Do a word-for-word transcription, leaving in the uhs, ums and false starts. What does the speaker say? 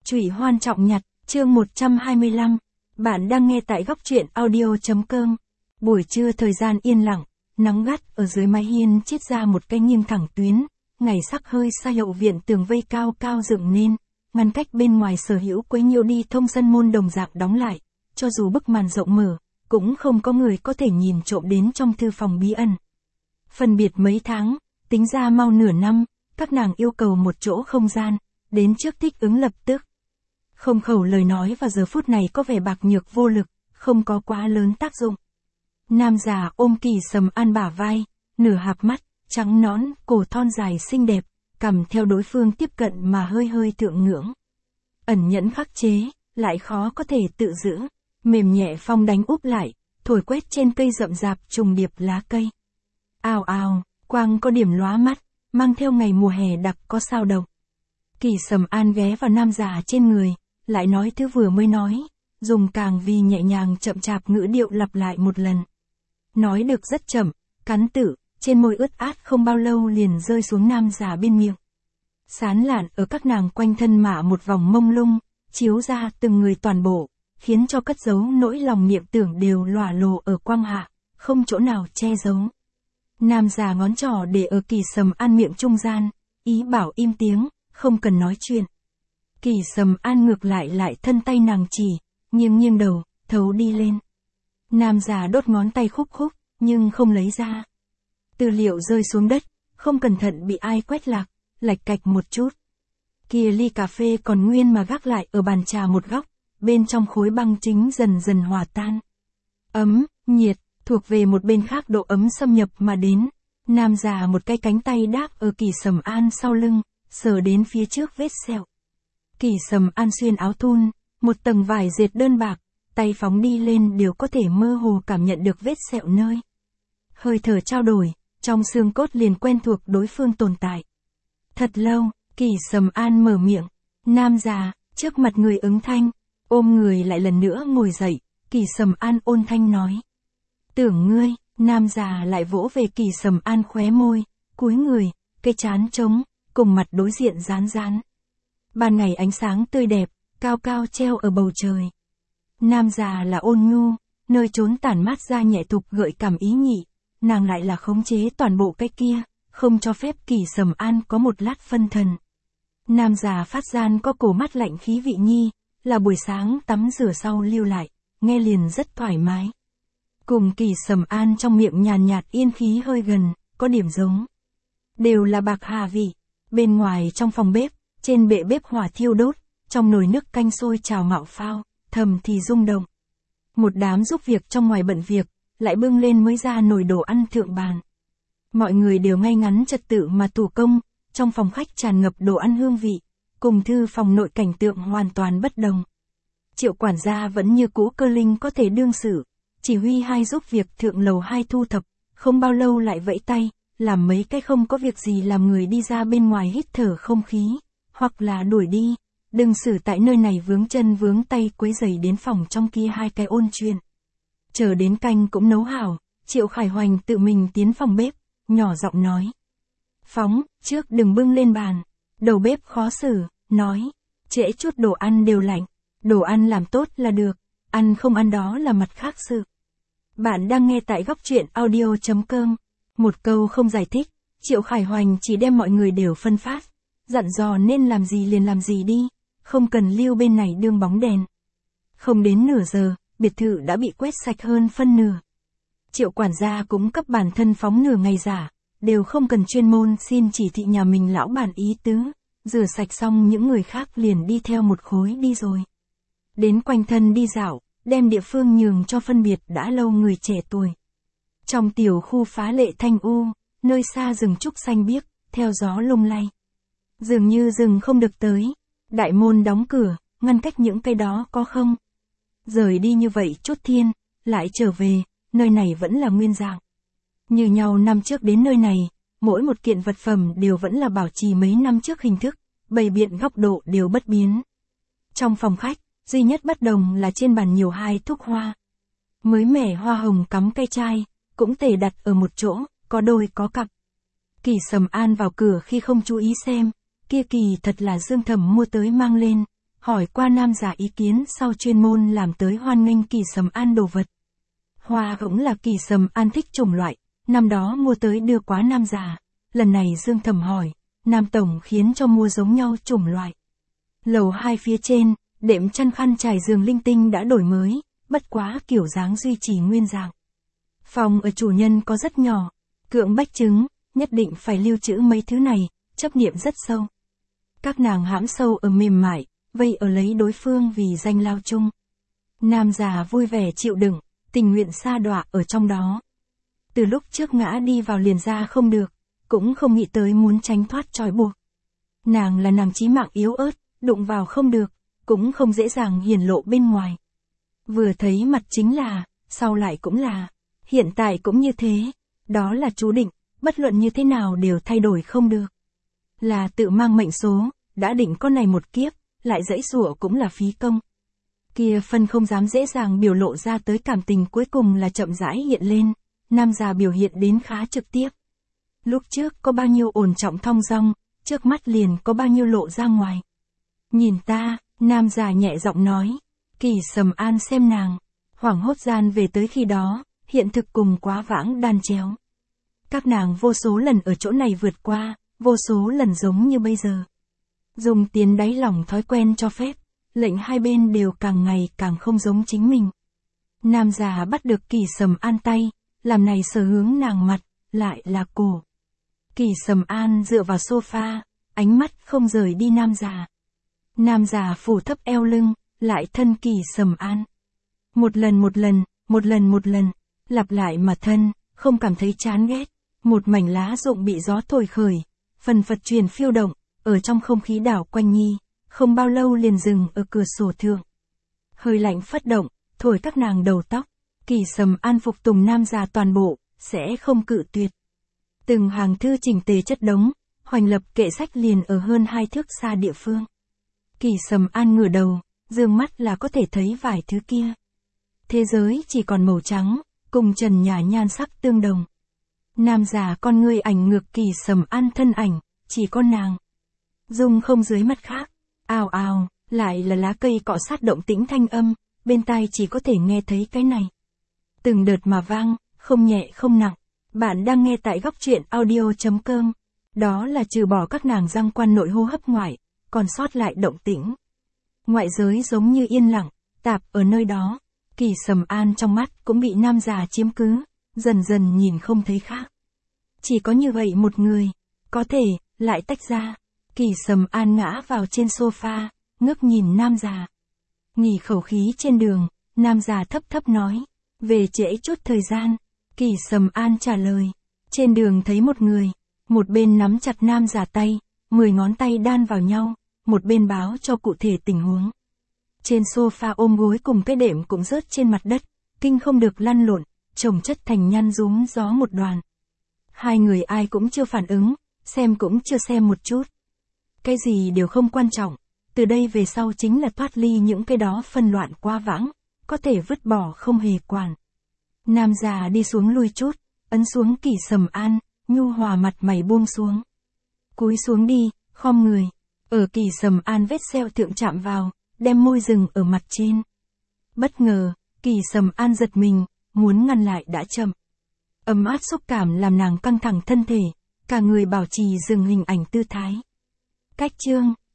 Trụy Hoan Trọng Nhặt, chương một trăm hai mươi lăm. Bạn đang nghe tại góc truyện audio.com. Buổi trưa thời gian yên lặng, nắng gắt ở dưới mái hiên chiết ra một cái nghiêng thẳng tuyến, ngày sắc hơi xa hậu viện tường vây cao cao dựng nên, ngăn cách bên ngoài sở hữu quấy nhiễu đi thông sân môn đồng dạng đóng lại, cho dù bức màn rộng mở, cũng không có người có thể nhìn trộm đến trong thư phòng bí ẩn. Phân biệt mấy tháng, tính ra mau nửa năm, các nàng yêu cầu một chỗ không gian, đến trước thích ứng lập tức. Không khẩu lời nói vào giờ phút này có vẻ bạc nhược vô lực, không có quá lớn tác dụng. Nam già ôm Kỳ Sầm An bả vai, nửa hạp mắt, trắng nõn, cổ thon dài xinh đẹp, cầm theo đối phương tiếp cận mà hơi hơi thượng ngưỡng. Ẩn nhẫn khắc chế, lại khó có thể tự giữ, mềm nhẹ phong đánh úp lại, thổi quét trên cây rậm rạp trùng điệp lá cây. Ào ào, quang có điểm lóa mắt, mang theo ngày mùa hè đặc có sao độc. Kỳ Sầm An ghé vào nam già trên người, lại nói thứ vừa mới nói, dùng càng vì nhẹ nhàng chậm chạp ngữ điệu lặp lại một lần. Nói được rất chậm, cắn tự, trên môi ướt át không bao lâu liền rơi xuống nam già bên miệng. Sán lạn ở các nàng quanh thân mạ một vòng mông lung, chiếu ra từng người toàn bộ, khiến cho cất giấu nỗi lòng niệm tưởng đều lòa lồ ở quang hạ, không chỗ nào che giấu. Nam già ngón trỏ để ở Kỳ Sầm An miệng trung gian, ý bảo im tiếng, không cần nói chuyện. Kỳ Sầm An ngược lại lại thân tay nàng chỉ, nghiêng nghiêng đầu, thấu đi lên. Nam già đốt ngón tay khúc khúc, nhưng không lấy ra. Tư liệu rơi xuống đất, không cẩn thận bị ai quét lạc, lạch cạch một chút. Kia ly cà phê còn nguyên mà gác lại ở bàn trà một góc, bên trong khối băng chính dần dần hòa tan. Ấm, nhiệt, thuộc về một bên khác độ ấm xâm nhập mà đến. Nam già một cái cánh tay đáp ở Kỳ Sầm An sau lưng, sờ đến phía trước vết sẹo. Kỳ Sầm An xuyên áo thun, một tầng vải dệt đơn bạc, tay phóng đi lên đều có thể mơ hồ cảm nhận được vết sẹo nơi. Hơi thở trao đổi, trong xương cốt liền quen thuộc đối phương tồn tại. Thật lâu, Kỳ Sầm An mở miệng, nam già, trước mặt người ứng thanh, ôm người lại lần nữa ngồi dậy, Kỳ Sầm An ôn thanh nói. Tưởng ngươi, nam già lại vỗ về Kỳ Sầm An khóe môi, cúi người, cái trán trống, cùng mặt đối diện rán rán. Ban ngày ánh sáng tươi đẹp, cao cao treo ở bầu trời. Nam già là ôn nhu, nơi trốn tản mát ra nhẹ thục gợi cảm ý nhị, nàng lại là khống chế toàn bộ cái kia, không cho phép Kỳ Sầm An có một lát phân thần. Nam già phát gian có cổ mắt lạnh khí vị nhi, là buổi sáng tắm rửa sau lưu lại, nghe liền rất thoải mái. Cùng Kỳ Sầm An trong miệng nhàn nhạt yên khí hơi gần, có điểm giống. Đều là bạc hà vị, bên ngoài trong phòng bếp, trên bệ bếp hỏa thiêu đốt, trong nồi nước canh sôi trào mạo phao, thầm thì rung động. Một đám giúp việc trong ngoài bận việc, lại bưng lên mới ra nồi đồ ăn thượng bàn. Mọi người đều ngay ngắn trật tự mà thủ công, trong phòng khách tràn ngập đồ ăn hương vị, cùng thư phòng nội cảnh tượng hoàn toàn bất đồng. Triệu quản gia vẫn như cũ cơ linh có thể đương xử, chỉ huy hai giúp việc thượng lầu hai thu thập, không bao lâu lại vẫy tay, làm mấy cái không có việc gì làm người đi ra bên ngoài hít thở không khí, hoặc là đuổi đi, đừng xử tại nơi này vướng chân vướng tay quấy rầy đến phòng trong kia hai cái ôn chuyện. Chờ đến canh cũng nấu hảo, Triệu Khải Hoành tự mình tiến phòng bếp, nhỏ giọng nói. Phóng, trước đừng bưng lên bàn. Đầu bếp khó xử, nói, trễ chút đồ ăn đều lạnh, đồ ăn làm tốt là được, ăn không ăn đó là mặt khác sự. Bạn đang nghe tại góc truyện audio.com. Một câu không giải thích, Triệu Khải Hoành chỉ đem mọi người đều phân phát, dặn dò nên làm gì liền làm gì đi, không cần lưu bên này đương bóng đèn. Không đến nửa giờ, biệt thự đã bị quét sạch hơn phân nửa. Triệu quản gia cũng cấp bản thân phóng nửa ngày giả, đều không cần chuyên môn xin chỉ thị nhà mình lão bản ý tứ, rửa sạch xong những người khác liền đi theo một khối đi rồi. Đến quanh thân đi dạo, đem địa phương nhường cho phân biệt đã lâu người trẻ tuổi. Trong tiểu khu phá lệ thanh u, nơi xa rừng trúc xanh biếc, theo gió lung lay. Dường như rừng không được tới, đại môn đóng cửa, ngăn cách những cây đó có không. Rời đi như vậy chút thiên, lại trở về, nơi này vẫn là nguyên dạng. Như nhau năm trước đến nơi này, mỗi một kiện vật phẩm đều vẫn là bảo trì mấy năm trước hình thức, bày biện góc độ đều bất biến. Trong phòng khách, duy nhất bất đồng là trên bàn nhiều hai thuốc hoa. Mới mẻ hoa hồng cắm cây chai, cũng tề đặt ở một chỗ, có đôi có cặp. Kỳ Sầm An vào cửa khi không chú ý xem, kia kỳ thật là Dương Thẩm mua tới mang lên, hỏi qua nam già ý kiến sau chuyên môn làm tới hoan nghênh Kỳ Sầm An đồ vật. Hoa cũng là Kỳ Sầm An thích chủng loại, năm đó mua tới đưa quá nam già, lần này Dương thầm hỏi, Nam Tổng khiến cho mua giống nhau chủng loại. Lầu hai phía trên, đệm chăn khăn trải giường linh tinh đã đổi mới, bất quá kiểu dáng duy trì nguyên dạng. Phòng ở chủ nhân có rất nhỏ, cưỡng bách chứng, nhất định phải lưu trữ mấy thứ này, chấp niệm rất sâu. Các nàng hãm sâu ở mềm mại, vây ở lấy đối phương vì danh lao chung. Nam già vui vẻ chịu đựng, tình nguyện sa đọa ở trong đó. Từ lúc trước ngã đi vào liền ra không được, cũng không nghĩ tới muốn tránh thoát trói buộc. Nàng là nàng chí mạng yếu ớt, đụng vào không được, cũng không dễ dàng hiển lộ bên ngoài. Vừa thấy mặt chính là, sau lại cũng là, hiện tại cũng như thế, đó là chú định, bất luận như thế nào đều thay đổi không được. Là tự mang mệnh số, đã định con này một kiếp, lại dãy giụa cũng là phí công. Kia phân không dám dễ dàng biểu lộ ra tới cảm tình cuối cùng là chậm rãi hiện lên, nam già biểu hiện đến khá trực tiếp. Lúc trước có bao nhiêu ổn trọng thong dong, trước mắt liền có bao nhiêu lộ ra ngoài. Nhìn ta, nam già nhẹ giọng nói, Kỳ Sầm An xem nàng, hoảng hốt gian về tới khi đó, hiện thực cùng quá vãng đan chéo. Các nàng vô số lần ở chỗ này vượt qua, vô số lần giống như bây giờ. Dùng tiến đáy lòng thói quen cho phép, lệnh hai bên đều càng ngày càng không giống chính mình. Nam già bắt được Kỳ Sầm An tay, làm này sờ hướng nàng mặt, lại là cổ. Kỳ Sầm An dựa vào sofa, ánh mắt không rời đi nam già. Nam già phủ thấp eo lưng, lại thân Kỳ Sầm An. Một lần một lần, một lần một lần, lặp lại mà thân, không cảm thấy chán ghét. Một mảnh lá rụng bị gió thổi khởi, phần phật truyền phiêu động, ở trong không khí đảo quanh nhi, không bao lâu liền dừng ở cửa sổ thượng. Hơi lạnh phất động, thổi các nàng đầu tóc, Kỳ Sầm An phục tùng nam già toàn bộ, sẽ không cự tuyệt. Từng hàng thư chỉnh tề chất đống, hoành lập kệ sách liền ở hơn hai thước xa địa phương. Kỳ Sầm An ngửa đầu, dương mắt là có thể thấy vài thứ kia. Thế giới chỉ còn màu trắng, cùng trần nhà nhan sắc tương đồng. Nam già con ngươi ảnh ngược Kỳ Sầm An thân ảnh, chỉ có nàng. Dung không dưới mắt khác, ào ào, lại là lá cây cọ sát động tĩnh thanh âm, bên tai chỉ có thể nghe thấy cái này. Từng đợt mà vang, không nhẹ không nặng. Bạn đang nghe tại góc truyện audio chấm com. Đó là trừ bỏ các nàng răng quan nội hô hấp ngoại, còn sót lại động tĩnh. Ngoại giới giống như yên lặng, tạp ở nơi đó. Kỳ Sầm An trong mắt cũng bị nam già chiếm cứ, dần dần nhìn không thấy khác. Chỉ có như vậy một người, có thể, lại tách ra. Kỳ Sầm An ngã vào trên sofa, ngước nhìn nam già. Nghỉ khẩu khí trên đường, nam già thấp thấp nói, về trễ chút thời gian. Kỳ Sầm An trả lời, trên đường thấy một người, một bên nắm chặt nam già tay, mười ngón tay đan vào nhau, một bên báo cho cụ thể tình huống. Trên sofa ôm gối cùng cái đệm cũng rớt trên mặt đất, kinh không được lăn lộn, chồng chất thành nhăn rúm gió một đoàn. Hai người ai cũng chưa phản ứng, xem cũng chưa xem một chút. Cái gì đều không quan trọng, từ đây về sau chính là thoát ly những cái đó phân loạn quá vãng, có thể vứt bỏ không hề quản. Nam già đi xuống lui chút, ấn xuống Kỳ Sầm An, nhu hòa mặt mày buông xuống. Cúi xuống đi, khom người, ở Kỳ Sầm An vết sẹo thượng chạm vào, đem môi dừng ở mặt trên. Bất ngờ, Kỳ Sầm An giật mình, muốn ngăn lại đã chậm. Ấm áp xúc cảm làm nàng căng thẳng thân thể, cả người bảo trì dừng hình ảnh tư thái. Cách chương